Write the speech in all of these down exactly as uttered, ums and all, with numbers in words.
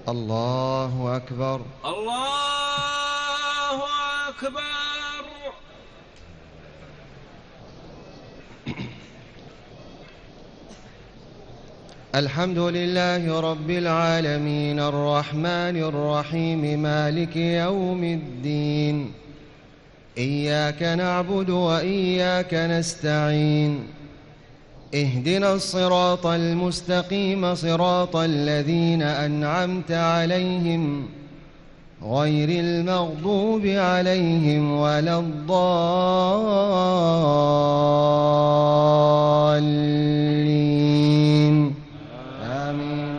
الله أكبر. الله أكبر. الحمد لله رب العالمين الرحمن الرحيم مالك يوم الدين. إياك نعبد وإياك نستعين. اهدنا الصراط المستقيم صراط الذين أنعمت عليهم غير المغضوب عليهم ولا الضالين آمين.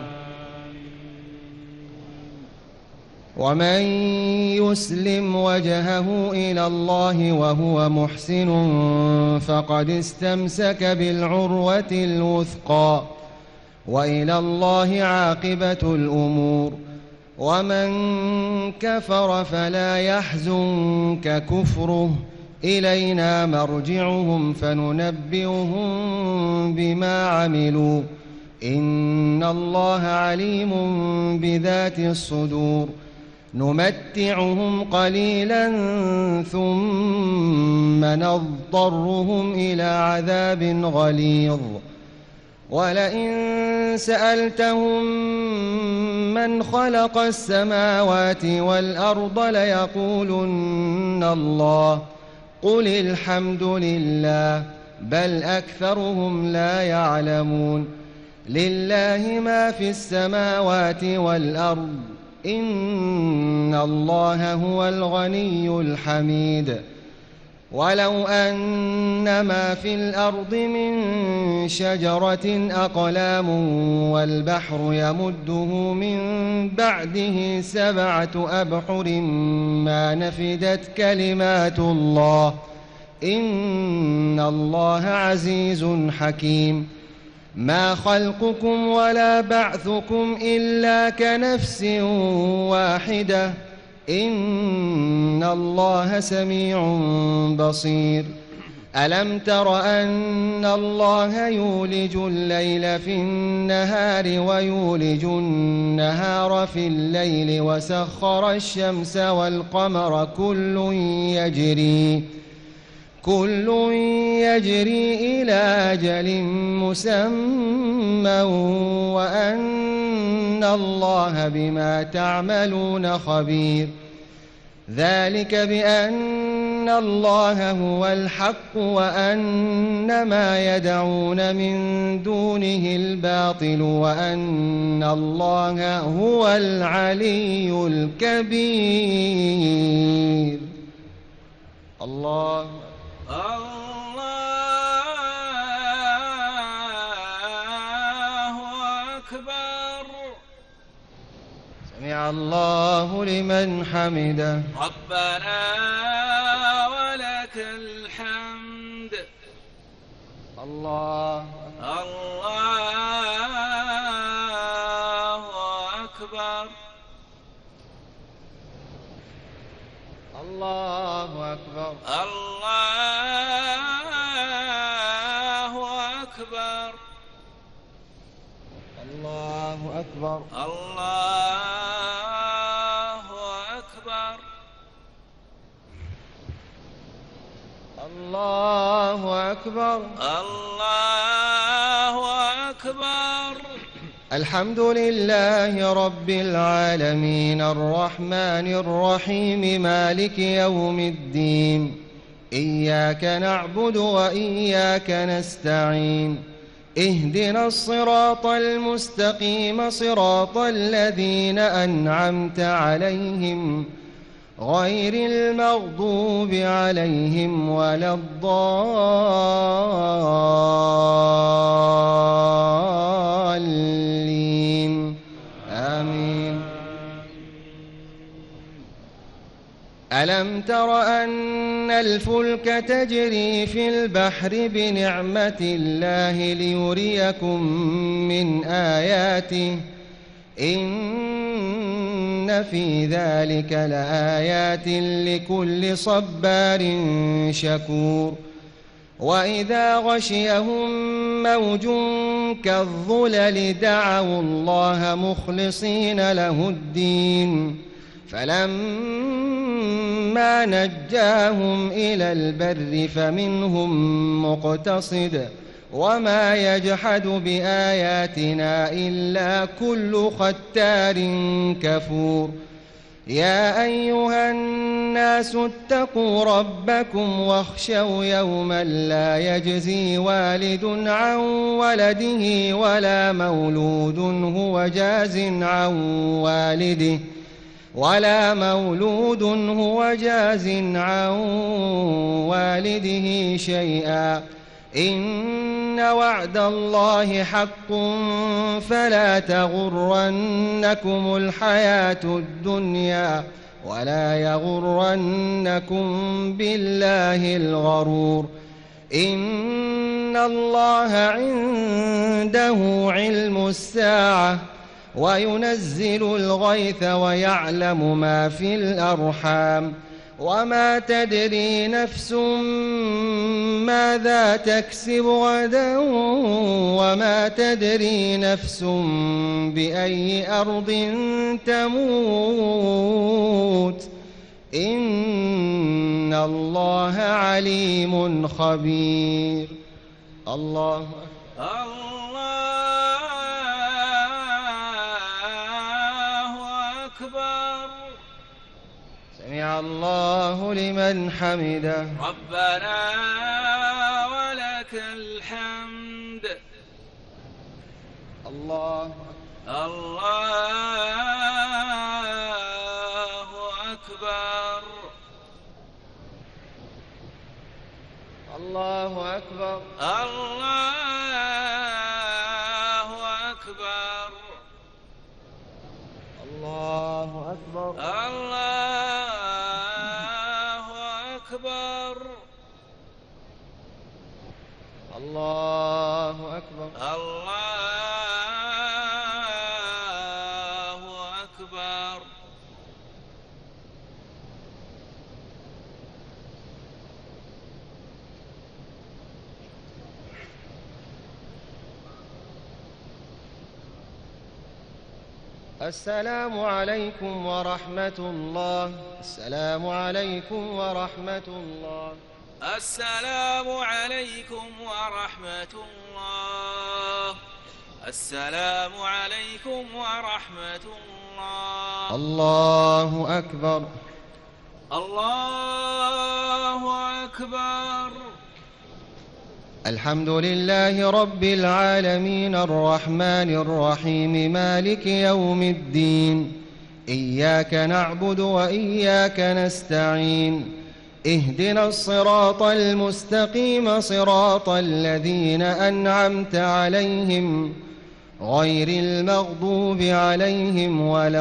ومن يسلم وجهه إلى الله وهو محسن فقد استمسك بالعروة الوثقى وإلى الله عاقبة الأمور. ومن كفر فلا يحزنك كفره إلينا مرجعهم فننبئهم بما عملوا إن الله عليم بذات الصدور. نمتعهم قليلا ثم نضطرهم إلى عذاب غليظ. ولئن سألتهم من خلق السماوات والأرض ليقولن الله قل الحمد لله بل أكثرهم لا يعلمون. لله ما في السماوات والأرض إن الله هو الغني الحميد. ولو أن ما في الأرض من شجرة أقلام والبحر يمده من بعده سبعة أبحر ما نفدت كلمات الله إن الله عزيز حكيم. ما خلقكم ولا بعثكم إلا كنفس واحدة إن الله سميع بصير. ألم تر أن الله يولج الليل في النهار ويولج النهار في الليل وسخر الشمس والقمر كل يجري كل يجري إلى أجل مسمى وأن الله بما تعملون خبير. ذلك بأن الله هو الحق وأن ما يدعون من دونه الباطل وأن الله هو العلي الكبير. الله الله أكبر. سمع الله لمن حمده. ربنا ولك الحمد. الله الله أكبر. الله أكبر. الله أكبر. الله أكبر. الله أكبر. الله أكبر. الله أكبر. الحمد لله رب العالمين الرحمن الرحيم مالك يوم الدين. إياك نعبد وإياك نستعين. اهدنا الصراط المستقيم صراط الذين أنعمت عليهم غير المغضوب عليهم ولا الضالين آمين. ألم تر أن الفلك تجري في البحر بنعمة الله ليريكم من آياته إن في ذلك لآيات لكل صبار شكور. وإذا غشيهم موج كالظلل دعوا الله مخلصين له الدين فلما نجاهم إلى البر فمنهم مقتصد وما يجحد بآياتنا إلا كل ختار كفور يا أيها الناس اتقوا ربكم واخشوا يوما لا يجزي والد عن ولده ولا مولود هو جاز عن والده ولا مولود هو جاز عن والده شيئا إن وعد الله حق فلا تغرنكم الحياة الدنيا ولا يغرنكم بالله الغرور إن الله عنده علم الساعة وينزل الغيث ويعلم ما في الأرحام وما تدري نفس ماذا تكسب غدا وما تدري نفس بأي أرض تموت إن الله عليم خبير. الله أكبر. سمع الله لمن حمده. ربنا ولك الحمد. الله الله أكبر. الله أكبر. الله أكبر. الله أكبر. الله أكبر. الله أكبر. الله أكبر. السلام عليكم ورحمة الله. السلام عليكم ورحمة الله. السلام عليكم ورحمة الله. السلام عليكم ورحمة الله. الله أكبر. الله أكبر. الحمد لله رب العالمين الرحمن الرحيم مالك يوم الدين إياك نعبد وإياك نستعين اهدنا الصراط المستقيم صراط الذين أنعمت عليهم غير المغضوب عليهم ولا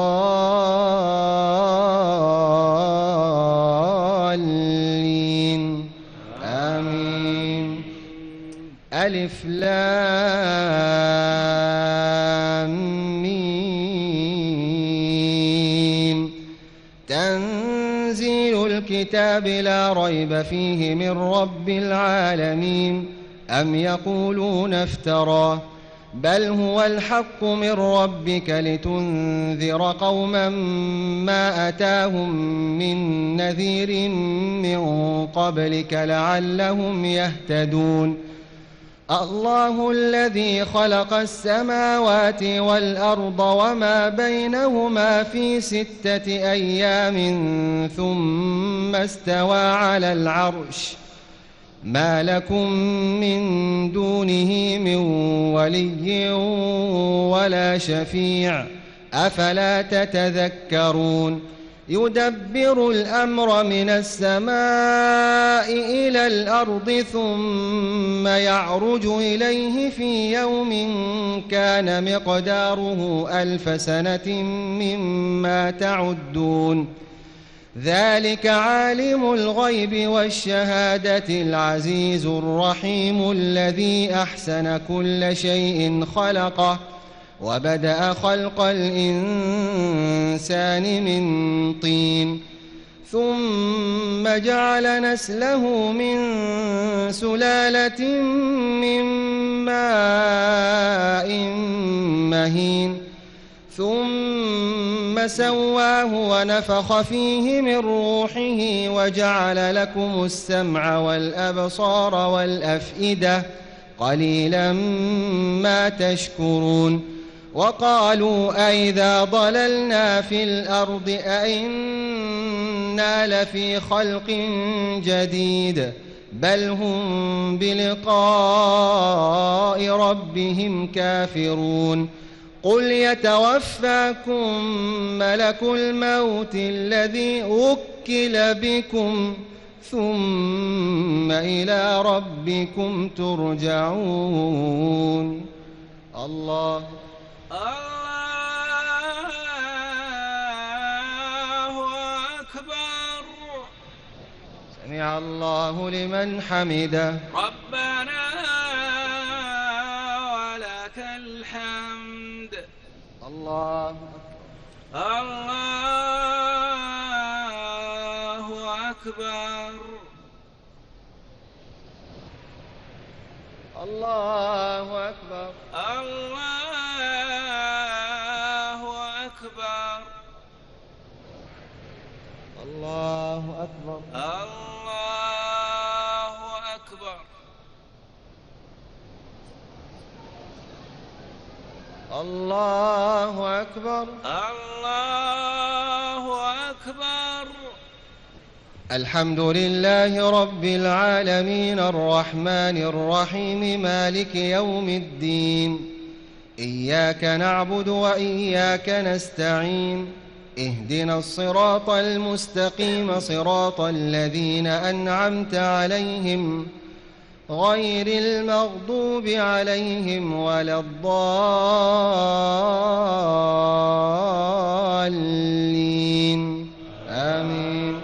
الضالين آمين. ألف لام ميم تنزيل الكتاب لا ريب فيه من رب العالمين أم يقولون افتراه بل هو الحق من ربك لتنذر قوما ما أتاهم من نذير من قبلك لعلهم يهتدون. الله الذي خلق السماوات والأرض وما بينهما في ستة أيام ثم استوى على العرش ما لكم من دونه من ولي ولا شفيع أفلا تتذكرون. يدبر الأمر من السماء إلى الأرض ثم يعرج إليه في يوم كان مقداره ألف سنة مما تعدون. ذلك عالم الغيب والشهادة العزيز الرحيم الذي أحسن كل شيء خلقه وبدأ خلق الإنسان من طين ثم جعل نسله من سلالة من ماء مهين ثم سواه ونفخ فيه من روحه وجعل لكم السمع والأبصار والأفئدة قليلا ما تشكرون. وقالوا أئذا ضللنا في الأرض أئنا لفي خلق جديد بل هم بلقاء ربهم كافرون. قل يتوفاكم ملك الموت الذي وكل بكم ثم إلى ربكم ترجعون. الله الله أكبر. سمع الله لمن حمده. ربنا ولك الحمد. الله الله أكبر. الله أكبر. الله أكبر. الله أكبر. الله أكبر. الله أكبر. الله أكبر. الحمد لله رب العالمين الرحمن الرحيم مالك يوم الدين. إياك نعبد وإياك نستعين. اهدنا الصراط المستقيم صراط الذين أنعمت عليهم غير المغضوب عليهم ولا الضالين آمين.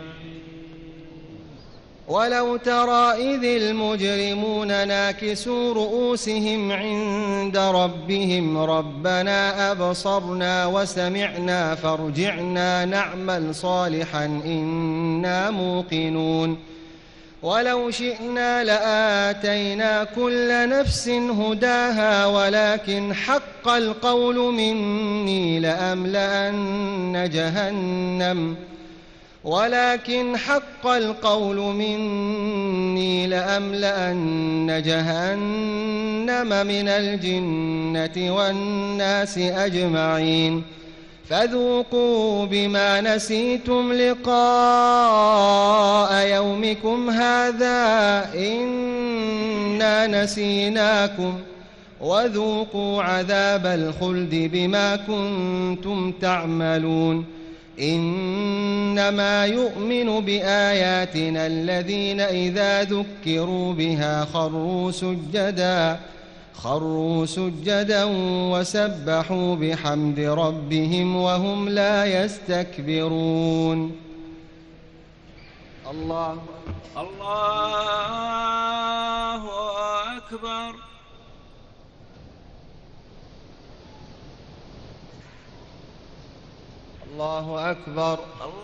ولو ترى إذ المجرمون ناكسوا رؤوسهم عند ربهم ربنا أبصرنا وسمعنا فارجعنا نعمل صالحا إنا موقنون. ولو شئنا لآتينا كل نفس هداها ولكن حق القول مني لأملأن جهنم ولكن حق القول مني لأملأن جهنم من الجنة والناس أجمعين. فذوقوا بما نسيتم لقاء يومكم هذا إنا نسيناكم وذوقوا عذاب الخلد بما كنتم تعملون. إنما يؤمن بآياتنا الذين إذا ذكروا بها خروا سجدا خروا سجدا وسبحوا بحمد ربهم وهم لا يستكبرون. الله الله أكبر. الله أكبر.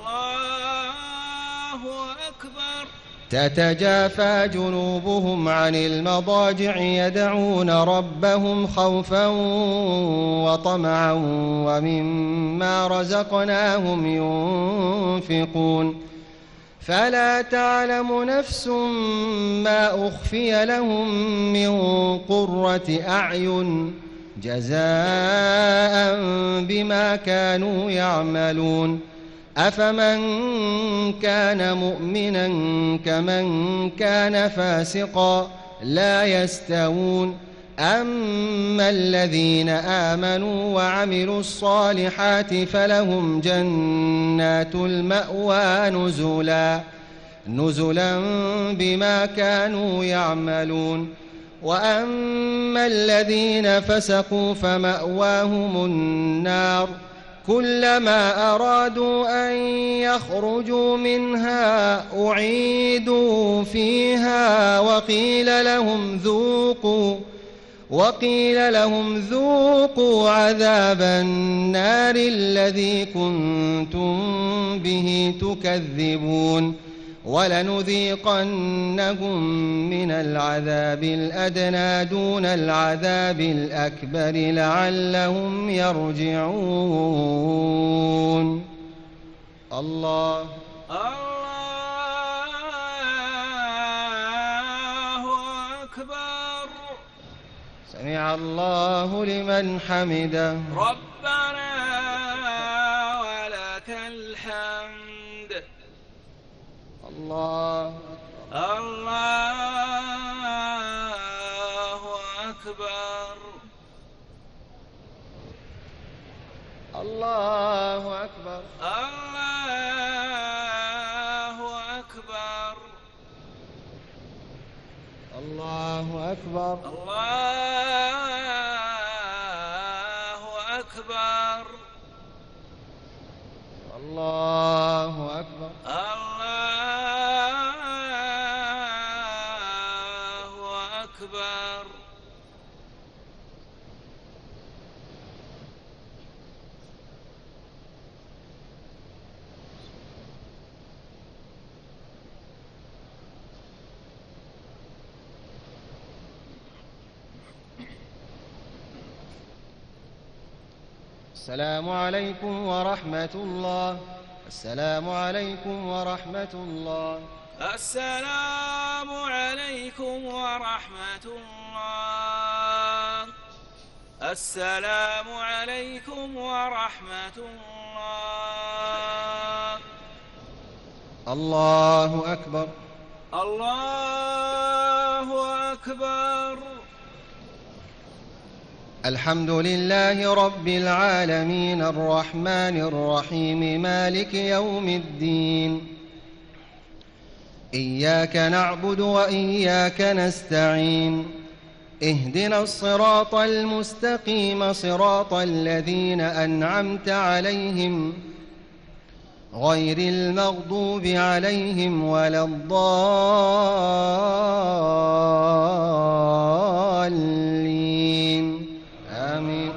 الله أكبر. تتجافى جنوبهم عن المضاجع يدعون ربهم خوفا وطمعا ومما رزقناهم ينفقون. فلا تعلم نفس ما أخفي لهم من قرة أعين جزاء بما كانوا يعملون. أفمن كان مؤمنا كمن كان فاسقا لا يستوون. أما الذين آمنوا وعملوا الصالحات فلهم جنات المأوى نزلا نزلا بما كانوا يعملون. وأما الذين فسقوا فمأواهم النار كلما أرادوا أن يخرجوا منها أعيدوا فيها وقيل لهم ذوقوا وقيل لهم ذوقوا عذاب النار الذي كنتم به تكذبون ولنذيقنهم من العذاب الأدنى دون العذاب الأكبر لعلهم يرجعون. الله الله أكبر. سمع الله لمن حمده. ربنا ولك الحمد. الله الله أكبر. الله أكبر. الله أكبر. الله أكبر. الله أكبر. الله أكبر. الله أكبر. السلام عليكم ورحمة الله. السلام عليكم ورحمة الله. السلام عليكم ورحمة الله. السلام عليكم ورحمة الله. الله أكبر. الله أكبر. الحمد لله رب العالمين الرحمن الرحيم مالك يوم الدين. إياك نعبد وإياك نستعين. اهدنا الصراط المستقيم صراط الذين أنعمت عليهم غير المغضوب عليهم ولا الضالين. آمين.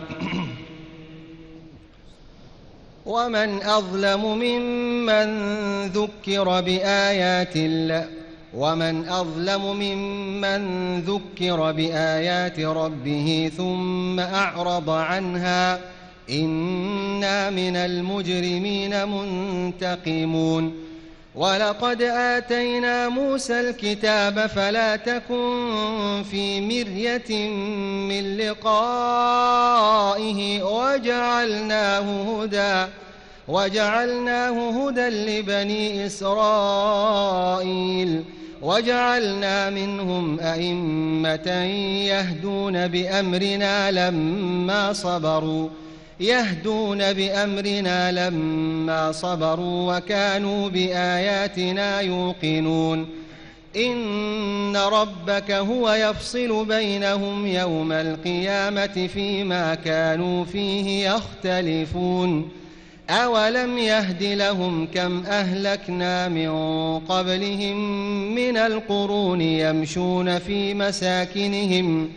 ومن أظلم ممن ذكر بآيات الله ومن أظلم ممن ذكر بآيات ربه ثم أعرض عنها إنا من المجرمين منتقمون. ولقد آتينا موسى الكتاب فلا تكن في مرية من لقائه وجعلناه هدى وجعلناه هدى لبني إسرائيل وجعلنا منهم أئمة يهدون بأمرنا لما صبروا يهدون بأمرنا لما صبروا وكانوا بآياتنا يوقنون. إن ربك هو يفصل بينهم يوم القيامة فيما كانوا فيه يختلفون. أولم يهد لهم كم أهلكنا من قبلهم من القرون يمشون في مساكنهم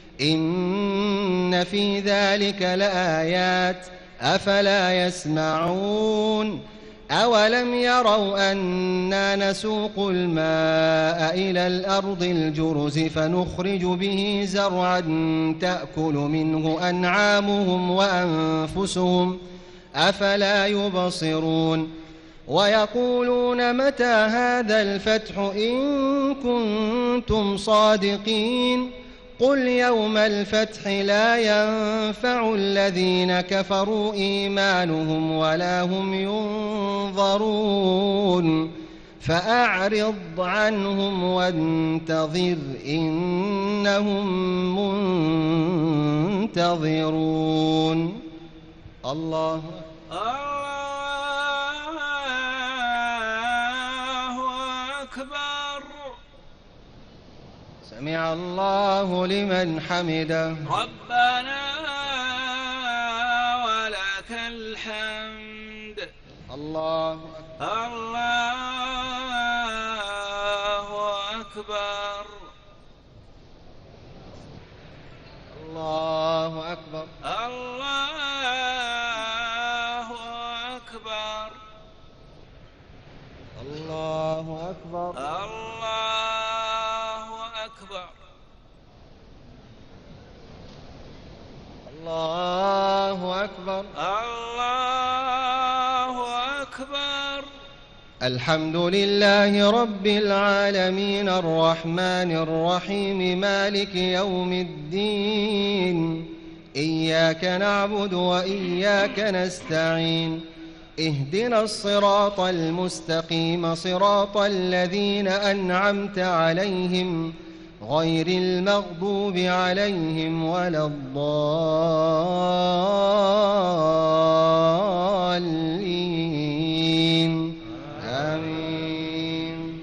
إن في ذلك لآيات أفلا يسمعون. أولم يروا أنا نسوق الماء إلى الأرض الجرز فنخرج به زرعا تأكل منه أنعامهم وأنفسهم أفلا يبصرون. ويقولون متى هذا الفتح إن كنتم صادقين قل يوم الفتح لا ينفع الذين كفروا إيمانهم ولا هم ينظرون فأعرض عنهم وانتظر إنهم منتظرون. الله الله أكبر. سمع الله لمن حمده. ربنا ولك الحمد. الله الله أكبر. الله أكبر. الله أكبر. الله أكبر. الله أكبر. الحمد لله رب العالمين الرحمن الرحيم مالك يوم الدين إياك نعبد وإياك نستعين اهدنا الصراط المستقيم صراط الذين أنعمت عليهم غير المغضوب عليهم ولا الضالين آمين.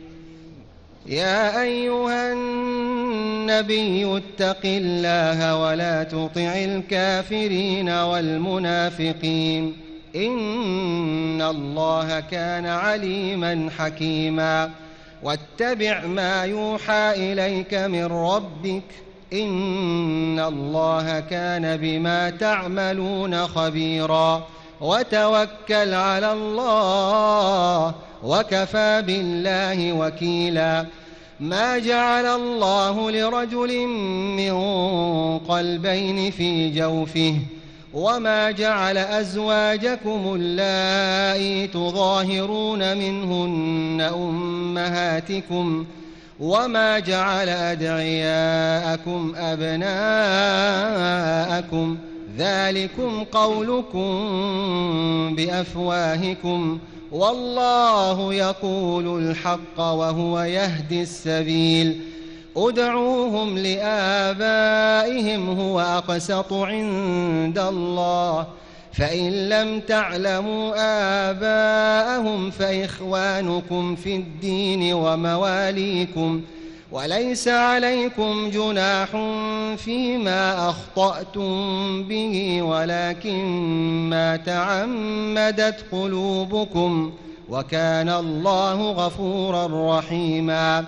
يا أيها النبي اتق الله ولا تطع الكافرين والمنافقين إن الله كان عليما حكيما واتبع ما يوحى إليك من ربك إن الله كان بما تعملون خبيرا وتوكل على الله وكفى بالله وكيلا. ما جعل الله لرجل من قلبين في جوفه وما جعل أزواجكم اللائي تظاهرون منهن أمهاتكم وما جعل أدعياءكم أبناءكم ذلكم قولكم بأفواهكم والله يقول الحق وهو يهدي السبيل. ادعوهم لآبائهم هو أقسط عند الله فإن لم تعلموا آباءهم فإخوانكم في الدين ومواليكم وليس عليكم جناح فيما أخطأتم به ولكن ما تعمدت قلوبكم وكان الله غفورا رحيما.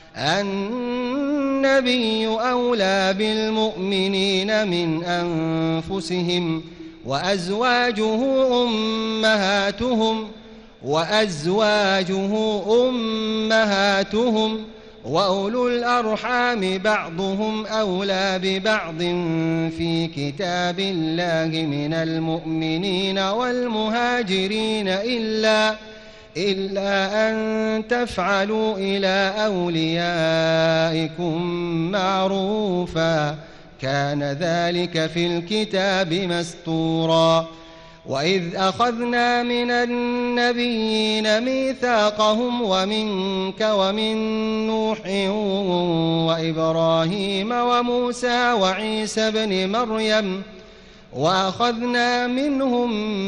النبي أولى بالمؤمنين من أنفسهم وأزواجه أمهاتهم وأزواجه أمهاتهم وأولو الأرحام بعضهم أولى ببعض في كتاب الله من المؤمنين والمهاجرين إلا إلا أن تفعلوا إلى أوليائكم معروفا كان ذلك في الكتاب مسطورا. وإذ أخذنا من النبيين ميثاقهم ومنك ومن نوح وإبراهيم وموسى وعيسى بن مريم وأخذنا منهم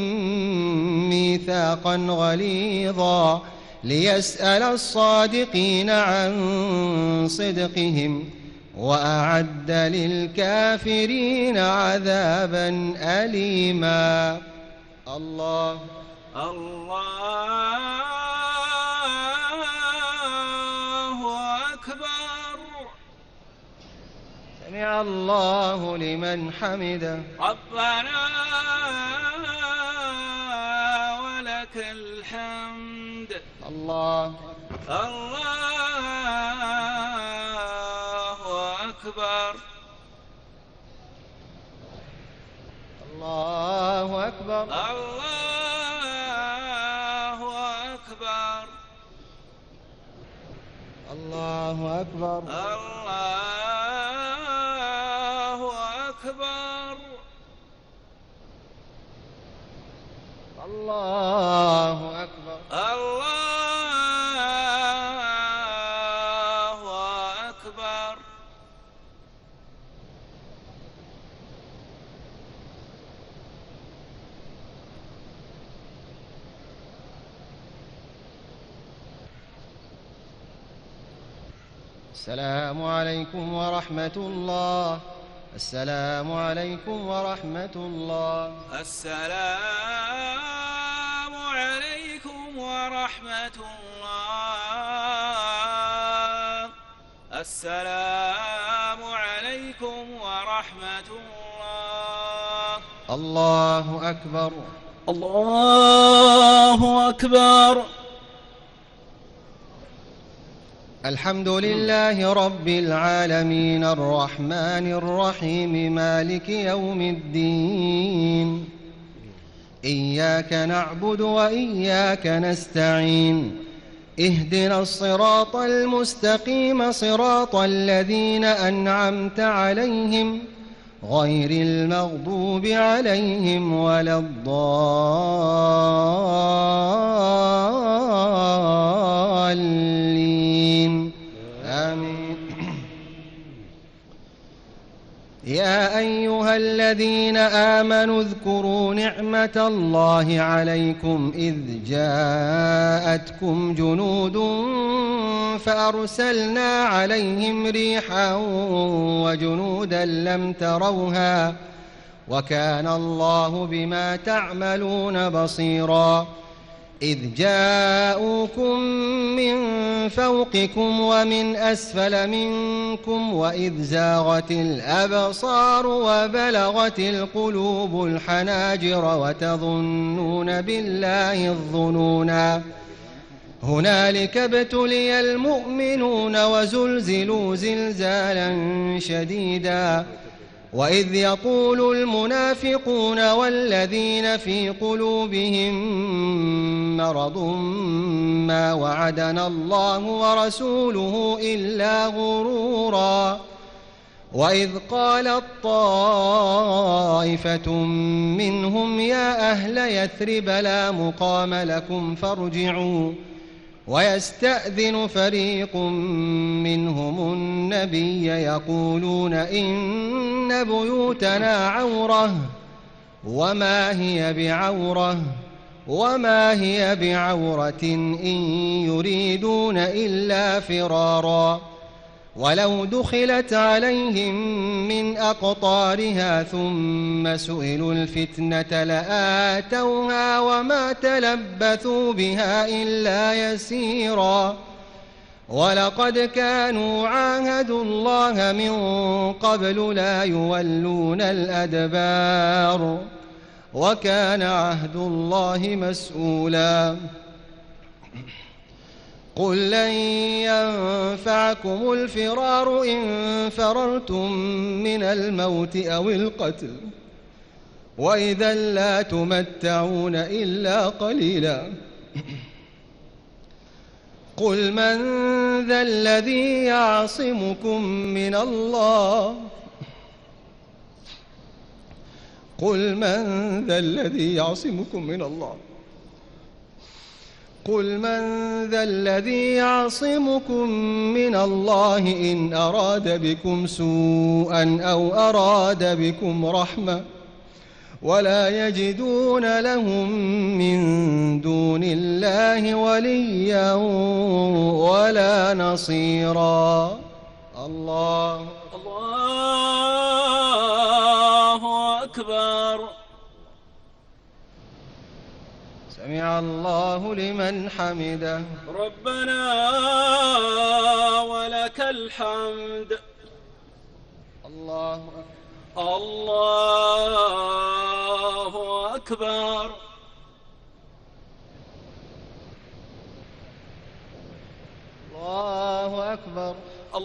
ميثاقا غليظا ليسأل الصادقين عن صدقهم وأعد للكافرين عذابا أليما. الله الله أكبر. سمع الله لمن حمده. ربنا ولك الحمد. الله الله أكبر. الله أكبر. الله أكبر. الله أكبر. الله أكبر. الله أكبر. الله أكبر. السلام عليكم ورحمة الله. السلام عليكم ورحمة الله. السلام عليكم ورحمة الله. السلام عليكم ورحمة الله. الله أكبر. الله أكبر. الحمد لله رب العالمين الرحمن الرحيم مالك يوم الدين إياك نعبد وإياك نستعين اهدنا الصراط المستقيم صراط الذين أنعمت عليهم غير المغضوب عليهم ولا الضالين آمين. يا أيها الذين آمنوا اذكروا نعمة الله عليكم إذ جاءتكم جنود فأرسلنا عليهم ريحا وجنودا لم تروها وكان الله بما تعملون بصيرا. إذ جاءوكم من فوقكم ومن أسفل منكم وإذ زاغت الأبصار وبلغت القلوب الحناجر وتظنون بالله الظنونا هنالك ابتلي المؤمنون وزلزلوا زلزالا شديدا. وإذ يقول المنافقون والذين في قلوبهم مرض ما وعدنا الله ورسوله إلا غرورا. وإذ قالت طائفة منهم يا أهل يثرب لا مقام لكم فارجعوا ويستأذن فريق منهم النبي يقولون إن بيوتنا عورة وما هي بعورة وما هي بعورة إن يريدون إلا فرارا. ولو دخلت عليهم من أقطارها ثم سئلوا الفتنة لآتوها وما تلبثوا بها إلا يسيرا. ولقد كانوا عاهدوا الله من قبل لا يولون الأدبار وكان عهد الله مسؤولا. قل لن ينفعكم الفرار إن فررتم من الموت أو القتل وإذا لا تمتعون إلا قليلا. قل من ذا الذي يعصمكم من الله قل من ذا الذي يعصمكم من الله قل من ذا الذي يعصمكم من الله إن أراد بكم سوءا أو أراد بكم رحمة ولا يجدون لهم من دون الله وليا ولا نصيرا. الله الله أكبر. سمع الله لمن حمده. ربنا ولك الحمد. الله أكبر. الله أكبر. الله أكبر.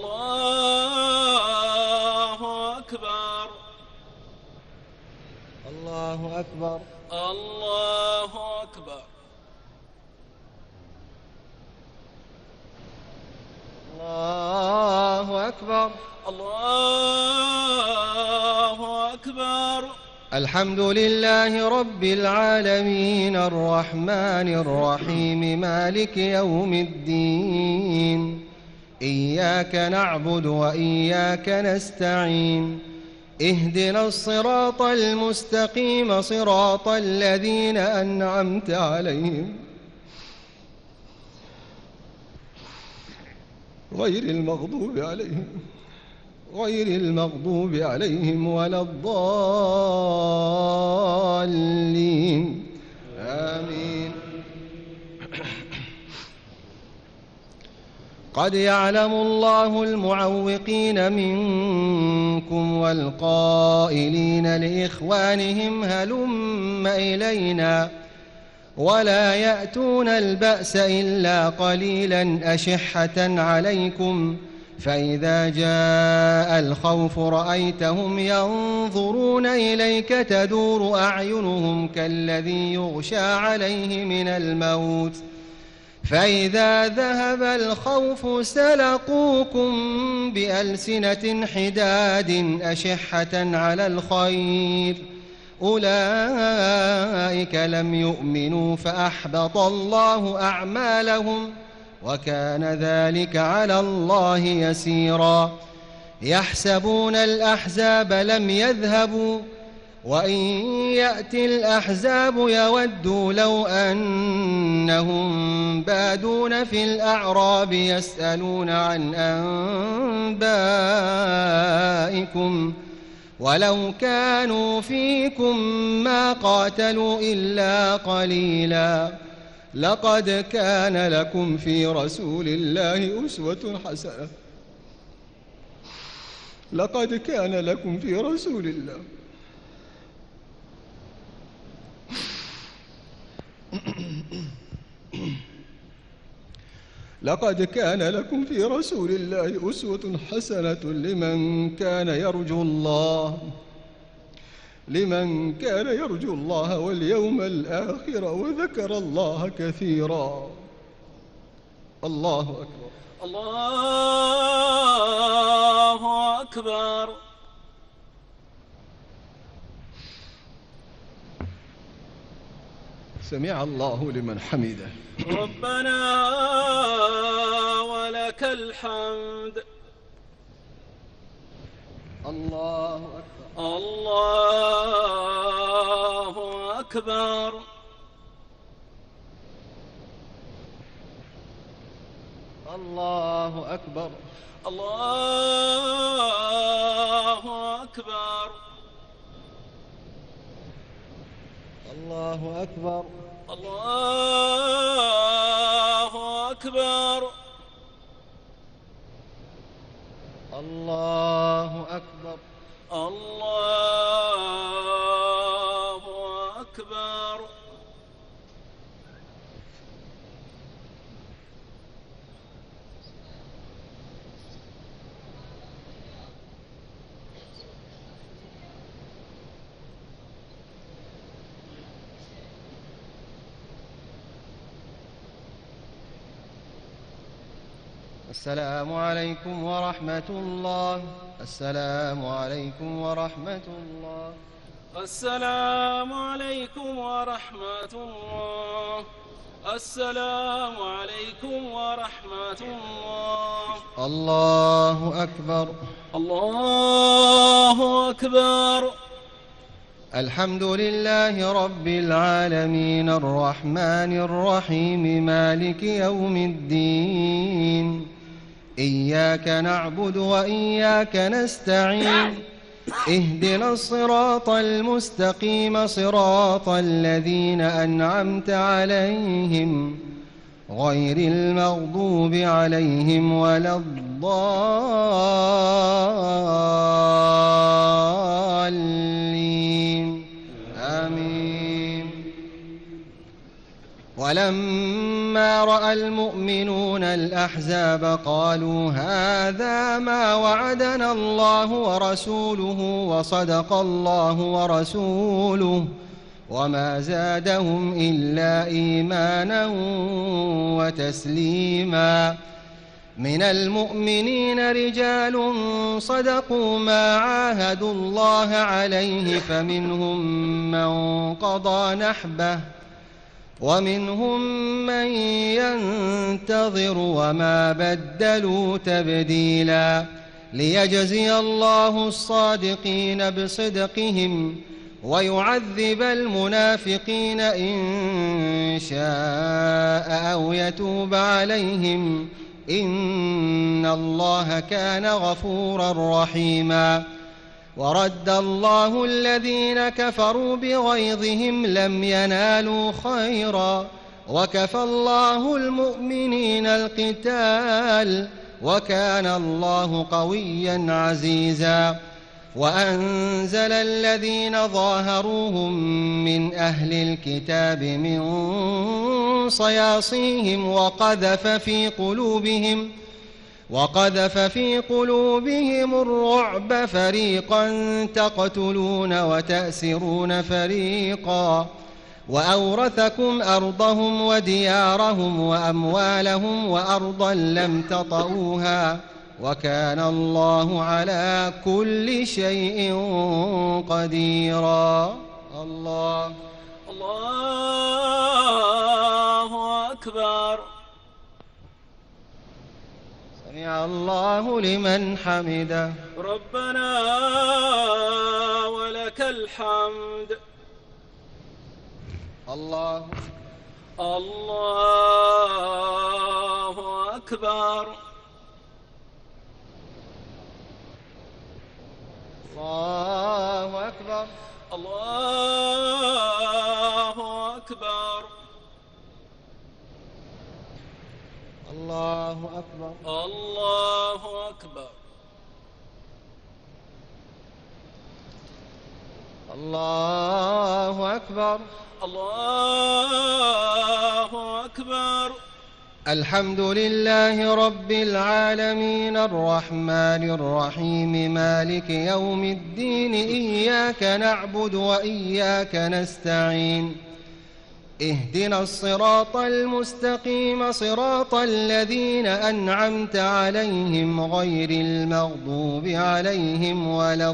الله أكبر. الله أكبر. الله أكبر. الله أكبر. الله أكبر. الحمد لله رب العالمين الرحمن الرحيم مالك يوم الدين إياك نعبد وإياك نستعين اهدنا الصراط المستقيم صراط الذين أنعمت عليهم غير المغضوب عليهم غير المغضوب عليهم ولا الضالين آمين. قد يعلم الله المعوقين منكم والقائلين لإخوانهم هلم إلينا ولا يأتون البأس إلا قليلا أشحة عليكم فإذا جاء الخوف رأيتهم ينظرون إليك تدور أعينهم كالذي يغشى عليه من الموت فإذا ذهب الخوف سلقوكم بألسنة حداد أشحة على الخير أولئك لم يؤمنوا فأحبط الله أعمالهم وكان ذلك على الله يسيرا يحسبون الأحزاب لم يذهبوا وإن يأتي الأحزاب يودوا لو أنهم بادون في الأعراب يسألون عن أنبائكم ولو كانوا فيكم ما قاتلوا إلا قليلا لقد كان لكم في رسول الله أسوة حسنة لقد كان لكم في رسول الله لقد كان لكم في رسول الله أسوة حسنة لمن كان يرجو الله لمن كان يرجو الله واليوم الآخر وذكر الله كثيرا. الله أكبر. الله أكبر. سمع الله لمن حمده. ربنا ولك الحمد. الله أكبر. الله أكبر. الله أكبر. الله أكبر. الله أكبر. الله أكبر. الله أكبر. الله أكبر. السلام عليكم ورحمة الله. السلام عليكم ورحمة الله. السلام عليكم ورحمة الله. السلام عليكم ورحمة الله. الله أكبر. الله أكبر. الحمد لله رب العالمين الرحمن الرحيم مالك يوم الدين إياك نعبد وإياك نستعين اهدنا الصراط المستقيم صراط الذين أنعمت عليهم غير المغضوب عليهم ولا الضالين آمين. ولما رأى المؤمنون الأحزاب قالوا هذا ما وعدنا الله ورسوله وصدق الله ورسوله وما زادهم إلا إيمانا وتسليما. من المؤمنين رجال صدقوا ما عاهدوا الله عليه فمنهم من قضى نحبه ومنهم من ينتظر وما بدلوا تبديلا. ليجزي الله الصادقين بصدقهم ويعذب المنافقين إن شاء أو يتوب عليهم إن الله كان غفورا رحيما. ورد الله الذين كفروا بغيظهم لم ينالوا خيرا وكفى الله المؤمنين القتال وكان الله قويا عزيزا. وأنزل الذين ظاهروهم من أهل الكتاب من صياصيهم وقذف في قلوبهم وقذف في قلوبهم الرعب فريقا تقتلون وتأسرون فريقا وأورثكم أرضهم وديارهم وأموالهم وأرضا لم تطئوها وكان الله على كل شيء قديرا. الله الله أكبر. سمع الله لمن حمده. ربنا ولك الحمد. الله الله أكبر. الله أكبر. الله أكبر. الله أكبر. الله أكبر. الله أكبر. الله أكبر. الحمد لله رب العالمين الرحمن الرحيم مالك يوم الدين إياك نعبد وإياك نستعين اهدنا الصراط المستقيم صراط الذين أنعمت عليهم غير المغضوب عليهم ولا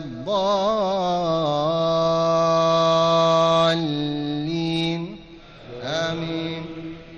الضالين آمين.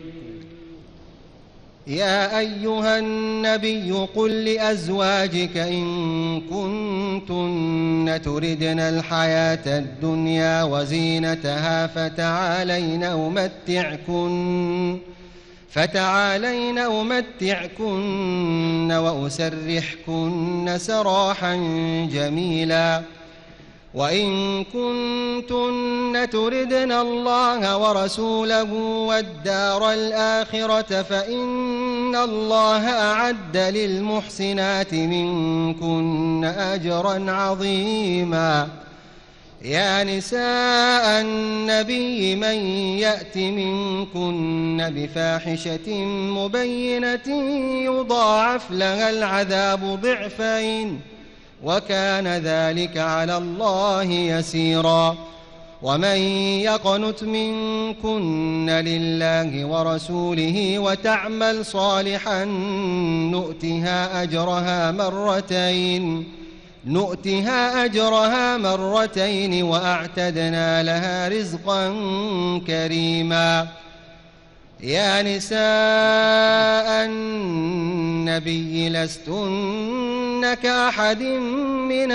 يا أيها النبي قل لأزواجك إن كنتن تردن الحياة الدنيا وزينتها فتعالين أمتعكن فتعالين أمتعكن وأسرحكن سراحا جميلا وإن كنتن تردن الله ورسوله والدار الآخرة فإن الله أعد للمحسنات منكن أجرا عظيما. يا نساء النبي من يأت منكن بفاحشة مبينة يضاعف لها العذاب ضعفين وكان ذلك على الله يسيرا. ومن يقنت منكن لله ورسوله وتعمل صالحا نؤتها أجرها مرتين نؤتها أجرها مرتين وأعتدنا لها رزقا كريما. يا نساء النبي لستن كأحد من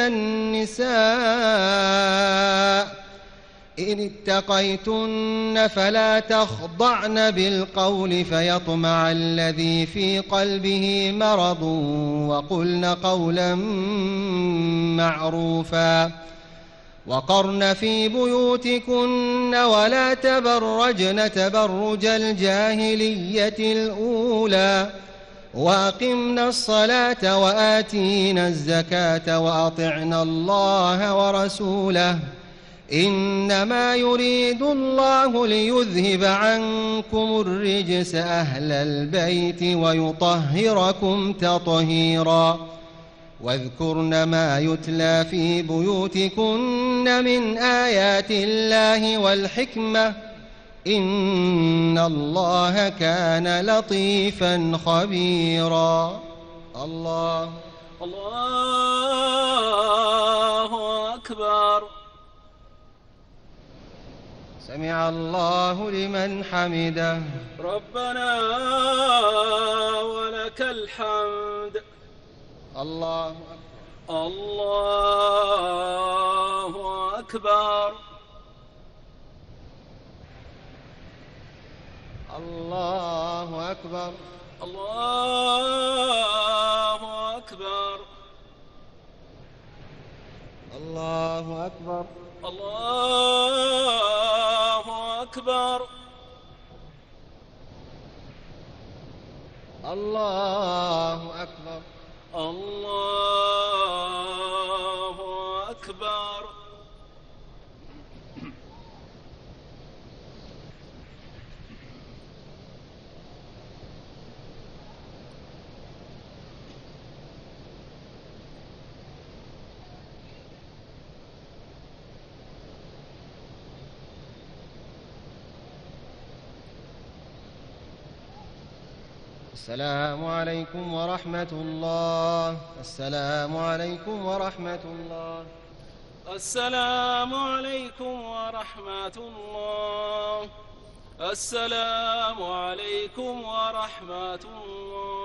النساء إن اتقيتن فلا تخضعن بالقول فيطمع الذي في قلبه مرض وقلن قولا معروفا. وقرن في بيوتكن ولا تبرجن تبرج الجاهلية الأولى وأقمنا الصلاة وآتينا الزكاة وأطعنا الله ورسوله إنما يريد الله ليذهب عنكم الرجس أهل البيت ويطهركم تطهيرا. واذكرن ما يتلى في بيوتكن من آيات الله والحكمة إن الله كان لطيفا خبيرا. الله الله أكبر. سمع الله لمن حمده. ربنا ولك الحمد. الله أكبر. الله أكبر. الله أكبر. الله أكبر. الله أكبر. الله أكبر. الله أكبر. الله السلام عليكم ورحمة الله. السلام عليكم ورحمة الله. السلام عليكم ورحمة الله. السلام عليكم ورحمة الله.